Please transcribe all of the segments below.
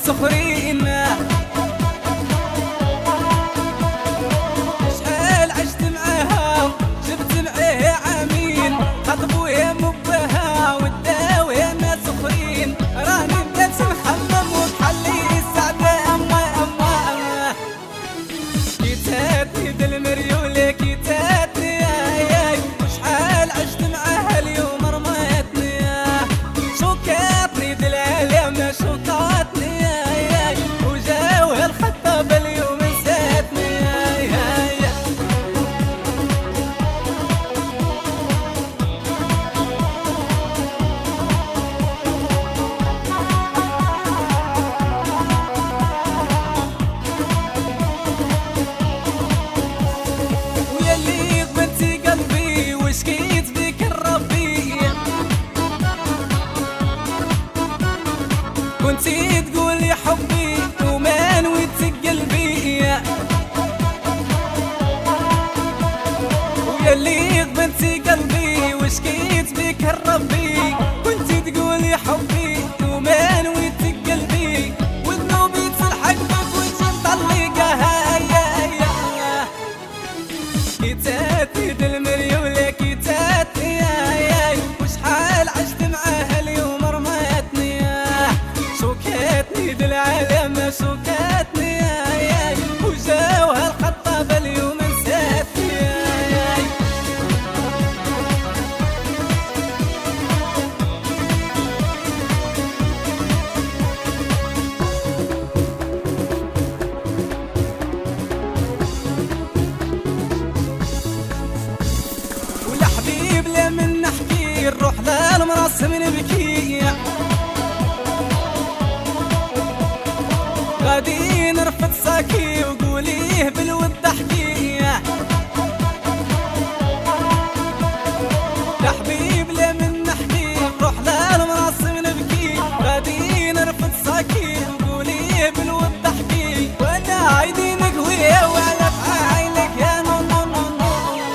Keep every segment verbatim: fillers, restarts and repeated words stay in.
سخرين. شحال عشت معاها جبت معاها عامين، خطبوها مبها وداوها ناس سخرين. راني بدات نخمم وبحالي السعدة أما أما أما كيتاتني بالمريولة كيتاتني ياي، وشحال عشت معاها اليوم رماتني، شوكاتني بالعالم شوكاتني ياي، وجاوها الخطاب اليوم نساتني ياي. ويلي قبلتي قلبي وشكيت بك الربي، كنتي تقولي حبي وما نويتي قلبي. ويلي قبلتي قلبي وشكيت بك الربي، كنتي تقولي حبي وما نويتي قلبي، وذنوبي تلحق بك وجي مطلقها يا يا. كيتاتني بالمريولة كيتاتني ياي، وشحال عشت معاها اليوم رماتني، شوكاتني بالعالم شوكاتني ياي، وجاوها الخطاب اليوم نساتني ياي. ولا حبيب لا من نحكي نروح للمراسم نبكي، غادي نرفد ساكي وقوليه بالود احكي. يا حبيب لا من نحكي نروح للمراسم نبكي، غادي نرفد ساكي وقوليه بالود احكي، وانا عايدي نقويه وعلى فعايلك يا نو نو نو نو.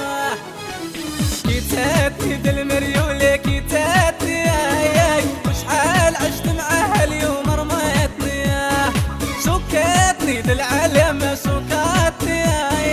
كيتاتني بالمريولة كيتاتني ياي، وشحال عشت معاها اليوم رماتني، شوكاتني بالعالم شوكاتني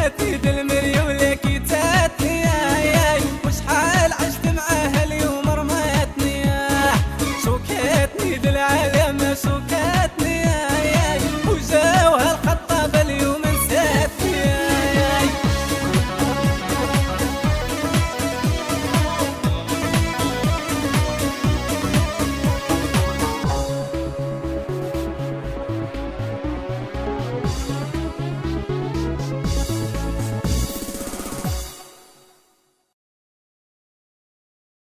تيد